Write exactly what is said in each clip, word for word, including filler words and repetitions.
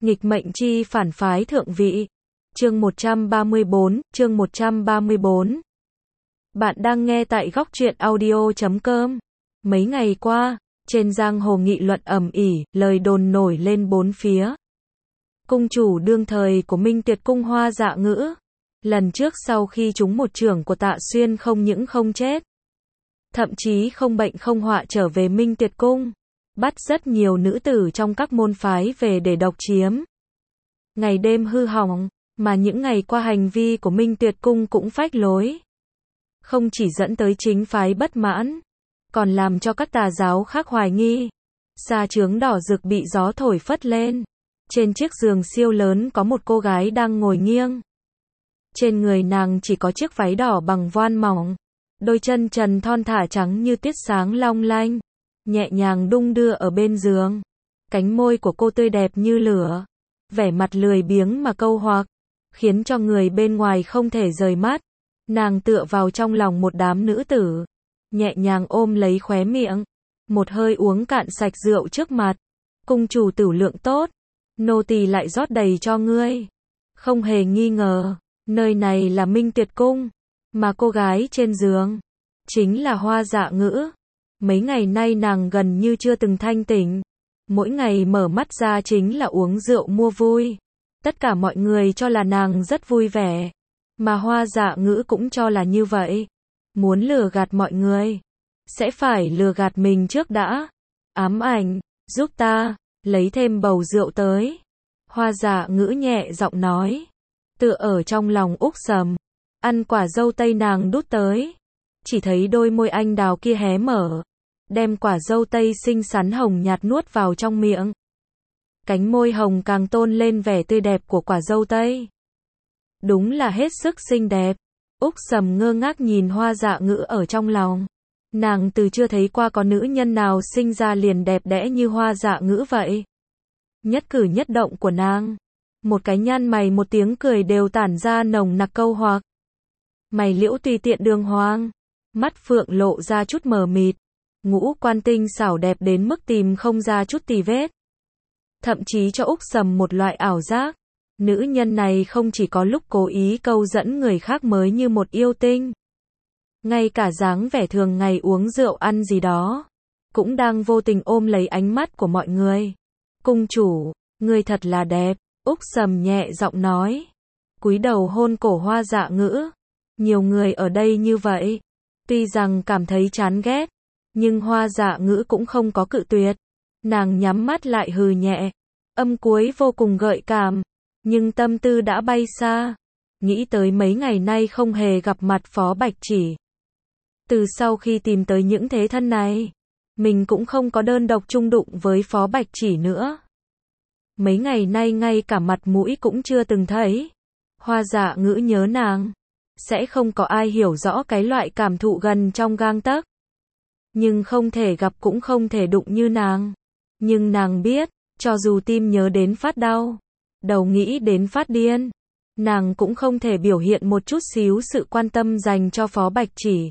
Nghịch mệnh chi phản phái thượng vị. Chương một trăm ba mươi bốn, chương một trăm ba mươi bốn. Bạn đang nghe tại góc truyện audio chấm com. Mấy ngày qua, trên giang hồ nghị luận ầm ĩ, lời đồn nổi lên bốn phía. Cung chủ đương thời của Minh Tuyệt cung Hoa Dạ Ngữ, lần trước sau khi trúng một chưởng của Tạ Xuyên không những không chết, thậm chí không bệnh không họa trở về Minh Tuyệt cung, bắt rất nhiều nữ tử trong các môn phái về để độc chiếm. Ngày đêm hư hỏng, mà những ngày qua hành vi của Minh Tuyệt cung cũng phách lối. Không chỉ dẫn tới chính phái bất mãn, còn làm cho các tà giáo khác hoài nghi. Sa trướng đỏ rực bị gió thổi phất lên. Trên chiếc giường siêu lớn có một cô gái đang ngồi nghiêng. Trên người nàng chỉ có chiếc váy đỏ bằng voan mỏng. Đôi chân trần thon thả trắng như tuyết sáng long lanh, nhẹ nhàng đung đưa ở bên giường. Cánh môi của cô tươi đẹp như lửa, vẻ mặt lười biếng mà câu hoặc, khiến cho người bên ngoài không thể rời mắt. Nàng tựa vào trong lòng một đám nữ tử, nhẹ nhàng ôm lấy khóe miệng, một hơi uống cạn sạch rượu trước mặt. Cung chủ tửu lượng tốt, nô tỳ lại rót đầy cho ngươi. Không hề nghi ngờ, nơi này là Minh Tuyệt cung, mà cô gái trên giường chính là Hoa Dạ Ngữ. Mấy ngày nay nàng gần như chưa từng thanh tỉnh, mỗi ngày mở mắt ra chính là uống rượu mua vui. Tất cả mọi người cho là nàng rất vui vẻ, mà Hoa Dạ Ngữ cũng cho là như vậy. Muốn lừa gạt mọi người, sẽ phải lừa gạt mình trước đã. Ám ảnh, giúp ta, lấy thêm bầu rượu tới. Hoa Dạ Ngữ nhẹ giọng nói, tựa ở trong lòng Úc Sầm, ăn quả dâu tây nàng đút tới. Chỉ thấy đôi môi anh đào kia hé mở, đem quả dâu tây xinh xắn hồng nhạt nuốt vào trong miệng. Cánh môi hồng càng tôn lên vẻ tươi đẹp của quả dâu tây. Đúng là hết sức xinh đẹp. Úc Sầm ngơ ngác nhìn Hoa Dạ Ngữ ở trong lòng. Nàng từ chưa thấy qua có nữ nhân nào sinh ra liền đẹp đẽ như Hoa Dạ Ngữ vậy. Nhất cử nhất động của nàng, một cái nhăn mày một tiếng cười đều tản ra nồng nặc câu hoặc. Mày liễu tùy tiện đường hoàng, mắt phượng lộ ra chút mờ mịt, ngũ quan tinh xảo đẹp đến mức tìm không ra chút tì vết. Thậm chí cho Úc Sầm một loại ảo giác, nữ nhân này không chỉ có lúc cố ý câu dẫn người khác mới như một yêu tinh, ngay cả dáng vẻ thường ngày uống rượu ăn gì đó, cũng đang vô tình ôm lấy ánh mắt của mọi người. Cung chủ, người thật là đẹp, Úc Sầm nhẹ giọng nói, cúi đầu hôn cổ Hoa Dạ Ngữ. Nhiều người ở đây như vậy, tuy rằng cảm thấy chán ghét, nhưng Hoa Dạ Ngữ cũng không có cự tuyệt. Nàng nhắm mắt lại hừ nhẹ, âm cuối vô cùng gợi cảm, nhưng tâm tư đã bay xa, nghĩ tới mấy ngày nay không hề gặp mặt Phó Bạch Chỉ. Từ sau khi tìm tới những thế thân này, mình cũng không có đơn độc chung đụng với Phó Bạch Chỉ nữa. Mấy ngày nay ngay cả mặt mũi cũng chưa từng thấy. Hoa Dạ Ngữ nhớ nàng, sẽ không có ai hiểu rõ cái loại cảm thụ gần trong gang tấc. Nhưng không thể gặp cũng không thể đụng như nàng. Nhưng nàng biết, cho dù tim nhớ đến phát đau, đầu nghĩ đến phát điên, nàng cũng không thể biểu hiện một chút xíu sự quan tâm dành cho Phó Bạch Chỉ.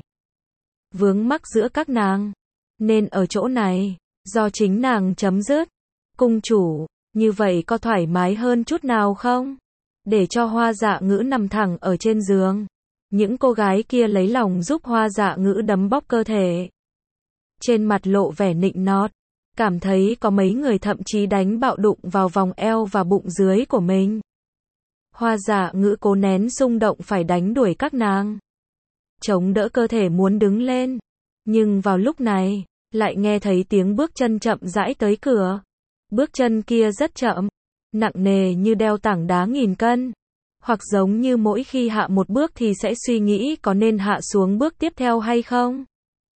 Vướng mắc giữa các nàng, nên ở chỗ này, do chính nàng chấm dứt. Cung chủ, như vậy có thoải mái hơn chút nào không? Để cho Hoa Dạ Ngữ nằm thẳng ở trên giường. Những cô gái kia lấy lòng giúp Hoa Dạ Ngữ đấm bóp cơ thể. Trên mặt lộ vẻ nịnh nọt, cảm thấy có mấy người thậm chí đánh bạo đụng vào vòng eo và bụng dưới của mình. Hoa Dạ Ngữ cố nén xung động phải đánh đuổi các nàng, chống đỡ cơ thể muốn đứng lên. Nhưng vào lúc này, lại nghe thấy tiếng bước chân chậm rãi tới cửa. Bước chân kia rất chậm, nặng nề như đeo tảng đá nghìn cân. Hoặc giống như mỗi khi hạ một bước thì sẽ suy nghĩ có nên hạ xuống bước tiếp theo hay không.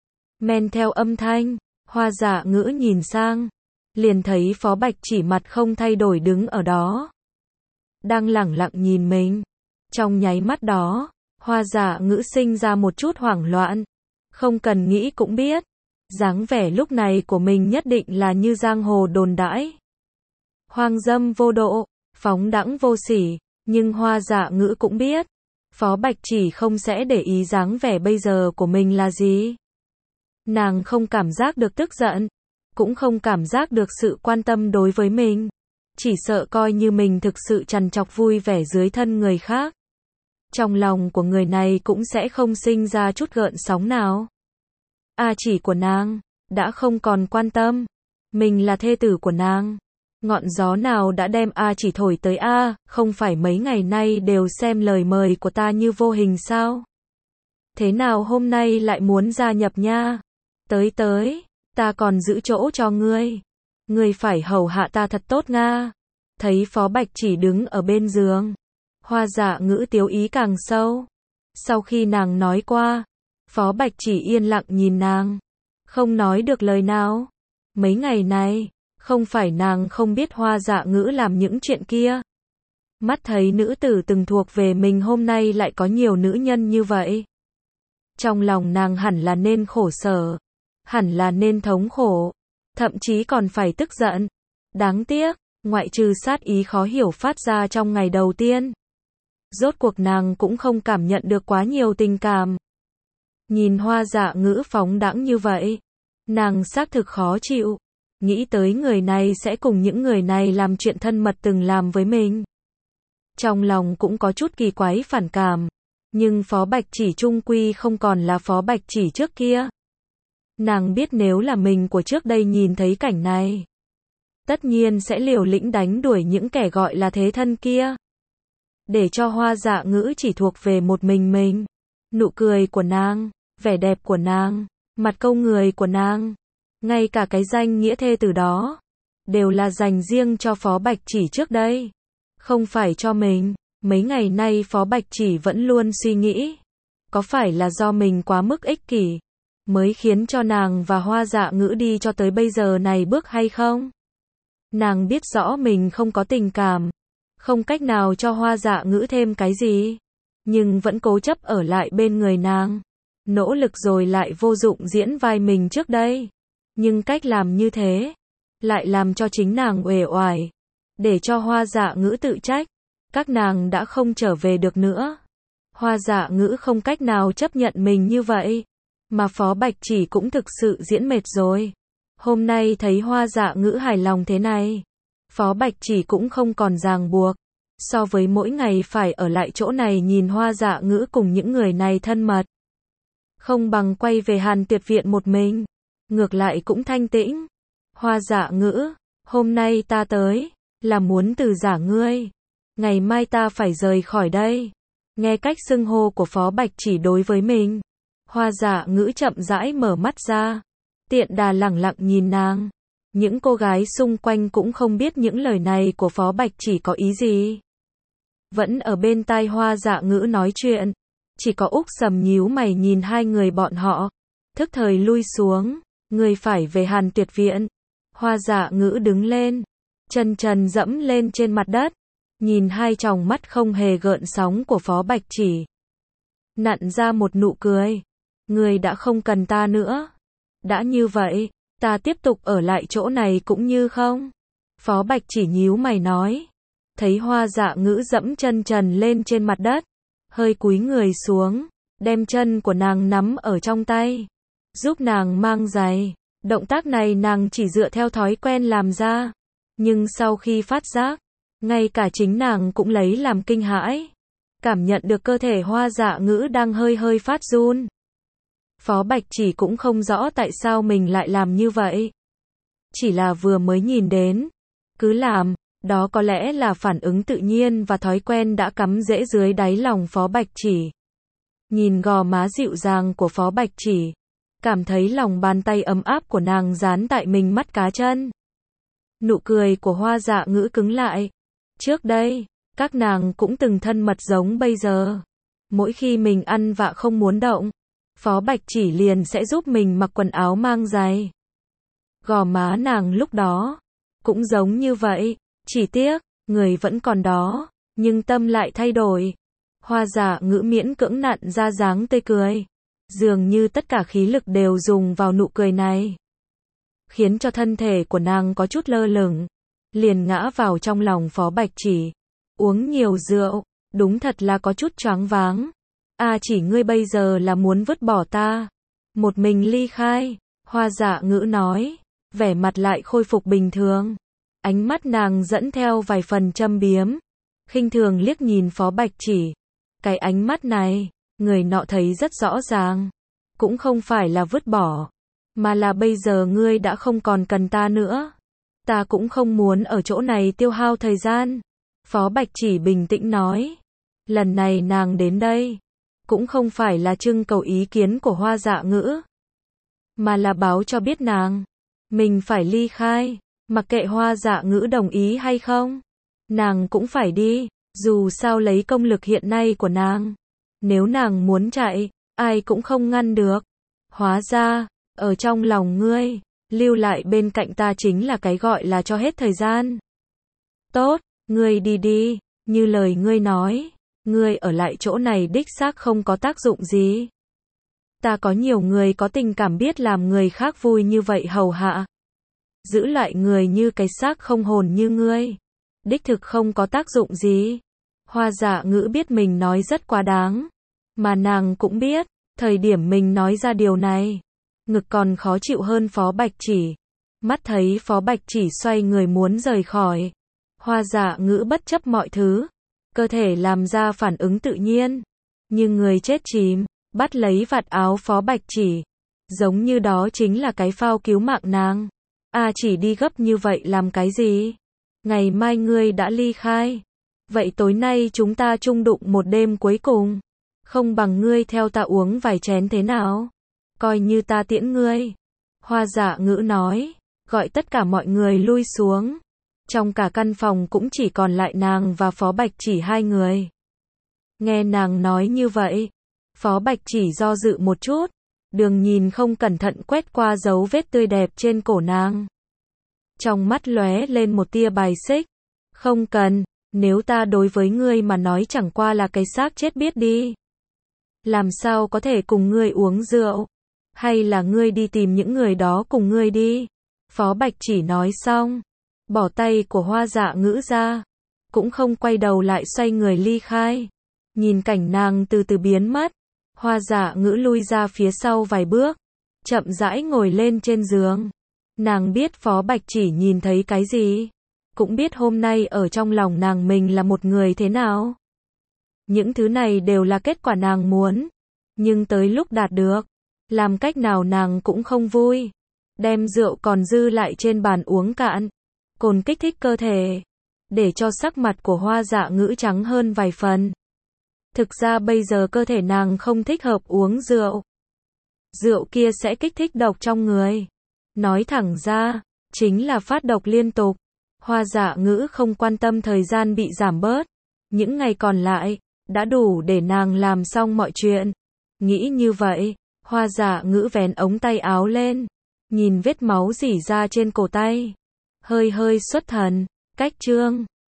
Men theo âm thanh, Hoa Dạ Ngữ nhìn sang, liền thấy Phó Bạch Chỉ mặt không thay đổi đứng ở đó, đang lẳng lặng nhìn mình. Trong nháy mắt đó, Hoa Dạ Ngữ sinh ra một chút hoảng loạn. Không cần nghĩ cũng biết, dáng vẻ lúc này của mình nhất định là như giang hồ đồn đãi, hoang dâm vô độ, phóng đãng vô sỉ. Nhưng Hoa Dạ Ngữ cũng biết, Phó Bạch Chỉ không sẽ để ý dáng vẻ bây giờ của mình là gì. Nàng không cảm giác được tức giận, cũng không cảm giác được sự quan tâm đối với mình. chỉ sợ coi như mình thực sự trằn trọc vui vẻ dưới thân người khác. Trong lòng của người này cũng sẽ không sinh ra chút gợn sóng nào. A chỉ của nàng, đã không còn quan tâm. Mình là thê tử của nàng. Ngọn gió nào đã đem A chỉ thổi tới A, không phải mấy ngày nay đều xem lời mời của ta như vô hình sao? Thế nào hôm nay lại muốn gia nhập nha? Tới tới, ta còn giữ chỗ cho ngươi. Ngươi phải hầu hạ ta thật tốt nga. Thấy Phó Bạch Chỉ đứng ở bên giường. Hoa Dạ Ngữ tiếu ý càng sâu. Sau khi nàng nói qua, Phó Bạch Chỉ yên lặng nhìn nàng. Không nói được lời nào. Mấy ngày này, không phải nàng không biết Hoa Dạ Ngữ làm những chuyện kia. Mắt thấy nữ tử từng thuộc về mình hôm nay lại có nhiều nữ nhân như vậy. Trong lòng nàng hẳn là nên khổ sở. Hẳn là nên thống khổ. Thậm chí còn phải tức giận. Đáng tiếc, ngoại trừ sát ý khó hiểu phát ra trong ngày đầu tiên. Rốt cuộc nàng cũng không cảm nhận được quá nhiều tình cảm. Nhìn Hoa Dạ Ngữ phóng đãng như vậy, nàng xác thực khó chịu. Nghĩ tới người này sẽ cùng những người này làm chuyện thân mật từng làm với mình. Trong lòng cũng có chút kỳ quái phản cảm. Nhưng Phó Bạch Chỉ trung quy không còn là Phó Bạch Chỉ trước kia. Nàng biết nếu là mình của trước đây nhìn thấy cảnh này, tất nhiên sẽ liều lĩnh đánh đuổi những kẻ gọi là thế thân kia. Để cho Hoa Dạ Ngữ chỉ thuộc về một mình mình. Nụ cười của nàng, vẻ đẹp của nàng, mặt câu người của nàng, ngay cả cái danh nghĩa thê tử đó, đều là dành riêng cho Phó Bạch Chỉ trước đây. Không phải cho mình. Mấy ngày nay Phó Bạch Chỉ vẫn luôn suy nghĩ, có phải là do mình quá mức ích kỷ, mới khiến cho nàng và Hoa Dạ Ngữ đi cho tới bây giờ này bước hay không? Nàng biết rõ mình không có tình cảm, không cách nào cho Hoa Dạ Ngữ thêm cái gì, nhưng vẫn cố chấp ở lại bên người nàng. Nỗ lực rồi lại vô dụng diễn vai mình trước đây. Nhưng cách làm như thế, lại làm cho chính nàng uể oải, để cho Hoa Dạ Ngữ tự trách. Các nàng đã không trở về được nữa. Hoa Dạ Ngữ không cách nào chấp nhận mình như vậy. Mà Phó Bạch Chỉ cũng thực sự diễn mệt rồi. Hôm nay thấy Hoa Dạ Ngữ hài lòng thế này, Phó Bạch Chỉ cũng không còn ràng buộc. So với mỗi ngày phải ở lại chỗ này nhìn Hoa Dạ Ngữ cùng những người này thân mật, không bằng quay về Hàn Tuyệt Viện một mình. Ngược lại cũng thanh tĩnh. Hoa Dạ Ngữ, hôm nay ta tới, là muốn từ giả ngươi. Ngày mai ta phải rời khỏi đây. Nghe cách xưng hô của Phó Bạch Chỉ đối với mình, Hoa Dạ Ngữ chậm rãi mở mắt ra. Tiện Đà lẳng lặng nhìn nàng. Những cô gái xung quanh cũng không biết những lời này của Phó Bạch Chỉ có ý gì. Vẫn ở bên tai Hoa Dạ Ngữ nói chuyện. Chỉ có Úc Sầm nhíu mày nhìn hai người bọn họ. Thức thời lui xuống. Người phải về Hàn Tuyệt Viện. Hoa Dạ Ngữ đứng lên. Chân trần dẫm lên trên mặt đất. Nhìn hai tròng mắt không hề gợn sóng của Phó Bạch Chỉ. Nặn ra một nụ cười. Người đã không cần ta nữa. Đã như vậy, ta tiếp tục ở lại chỗ này cũng như không? Phó Bạch Chỉ nhíu mày nói. Thấy Hoa Dạ Ngữ dẫm chân trần lên trên mặt đất. Hơi cúi người xuống. Đem chân của nàng nắm ở trong tay. Giúp nàng mang giày. Động tác này nàng chỉ dựa theo thói quen làm ra. Nhưng sau khi phát giác, ngay cả chính nàng cũng lấy làm kinh hãi. Cảm nhận được cơ thể Hoa Dạ Ngữ đang hơi hơi phát run. Phó Bạch Chỉ cũng không rõ tại sao mình lại làm như vậy. Chỉ là vừa mới nhìn đến. Cứ làm, đó có lẽ là phản ứng tự nhiên và thói quen đã cắm rễ dưới đáy lòng Phó Bạch Chỉ. Nhìn gò má dịu dàng của Phó Bạch Chỉ. Cảm thấy lòng bàn tay ấm áp của nàng dán tại mình mắt cá chân. Nụ cười của Hoa Dạ Ngữ cứng lại. Trước đây, các nàng cũng từng thân mật giống bây giờ. Mỗi khi mình ăn vạ không muốn động, Phó Bạch Chỉ liền sẽ giúp mình mặc quần áo mang giày. Gò má nàng lúc đó cũng giống như vậy, chỉ tiếc, người vẫn còn đó, nhưng tâm lại thay đổi. Hoa Dạ Ngữ miễn cưỡng nặn ra dáng tươi cười. Dường như tất cả khí lực đều dùng vào nụ cười này. Khiến cho thân thể của nàng có chút lơ lửng. Liền ngã vào trong lòng Phó Bạch Chỉ. Uống nhiều rượu, đúng thật là có chút choáng váng. À chỉ ngươi bây giờ là muốn vứt bỏ ta. Một mình ly khai. Hoa Dạ Ngữ nói. Vẻ mặt lại khôi phục bình thường. Ánh mắt nàng dẫn theo vài phần châm biếm, khinh thường liếc nhìn Phó Bạch Chỉ. Cái ánh mắt này, người nọ thấy rất rõ ràng, cũng không phải là vứt bỏ, mà là bây giờ ngươi đã không còn cần ta nữa. Ta cũng không muốn ở chỗ này tiêu hao thời gian. Phó Bạch Chỉ bình tĩnh nói. Lần này nàng đến đây, cũng không phải là trưng cầu ý kiến của Hoa Dạ Ngữ, mà là báo cho biết nàng, mình phải ly khai, mặc kệ Hoa Dạ Ngữ đồng ý hay không, nàng cũng phải đi, dù sao lấy công lực hiện nay của nàng, nếu nàng muốn chạy, ai cũng không ngăn được. Hóa ra, ở trong lòng ngươi, lưu lại bên cạnh ta chính là cái gọi là cho hết thời gian. Tốt, ngươi đi đi, như lời ngươi nói, ngươi ở lại chỗ này đích xác không có tác dụng gì. Ta có nhiều người có tình cảm biết làm người khác vui như vậy hầu hạ. Giữ lại người như cái xác không hồn như ngươi, đích thực không có tác dụng gì. Hoa Dạ Ngữ biết mình nói rất quá đáng, mà nàng cũng biết, thời điểm mình nói ra điều này, ngực còn khó chịu hơn Phó Bạch Chỉ. Mắt thấy Phó Bạch Chỉ xoay người muốn rời khỏi, Hoa Dạ Ngữ bất chấp mọi thứ, cơ thể làm ra phản ứng tự nhiên, như người chết chìm, bắt lấy vạt áo Phó Bạch Chỉ, giống như đó chính là cái phao cứu mạng nàng. A Chỉ đi gấp như vậy làm cái gì? Ngày mai ngươi đã ly khai, vậy tối nay chúng ta chung đụng một đêm cuối cùng, không bằng ngươi theo ta uống vài chén thế nào? Coi như ta tiễn ngươi. Hoa Dạ Ngữ nói, gọi tất cả mọi người lui xuống. Trong cả căn phòng cũng chỉ còn lại nàng và Phó Bạch Chỉ hai người. Nghe nàng nói như vậy, Phó Bạch Chỉ do dự một chút, đường nhìn không cẩn thận quét qua dấu vết tươi đẹp trên cổ nàng. Trong mắt lóe lên một tia bài xích. Không cần, nếu ta đối với ngươi mà nói chẳng qua là cái xác chết biết đi. Làm sao có thể cùng ngươi uống rượu? Hay là ngươi đi tìm những người đó cùng ngươi đi? Phó Bạch Chỉ nói xong, bỏ tay của Hoa Dạ Ngữ ra, cũng không quay đầu lại xoay người ly khai. Nhìn cảnh nàng từ từ biến mất, Hoa Dạ Ngữ lui ra phía sau vài bước, chậm rãi ngồi lên trên giường. Nàng biết Phó Bạch Chỉ nhìn thấy cái gì, cũng biết hôm nay ở trong lòng nàng mình là một người thế nào. Những thứ này đều là kết quả nàng muốn, nhưng tới lúc đạt được, làm cách nào nàng cũng không vui. Đem rượu còn dư lại trên bàn uống cạn, cồn kích thích cơ thể, để cho sắc mặt của Hoa Dạ Ngữ trắng hơn vài phần. Thực ra bây giờ cơ thể nàng không thích hợp uống rượu. Rượu kia sẽ kích thích độc trong người. Nói thẳng ra, chính là phát độc liên tục. Hoa Dạ Ngữ không quan tâm thời gian bị giảm bớt. Những ngày còn lại, đã đủ để nàng làm xong mọi chuyện. Nghĩ như vậy, Hoa Dạ Ngữ vén ống tay áo lên, nhìn vết máu rỉ ra trên cổ tay. Hơi hơi xuất thần, cách chương.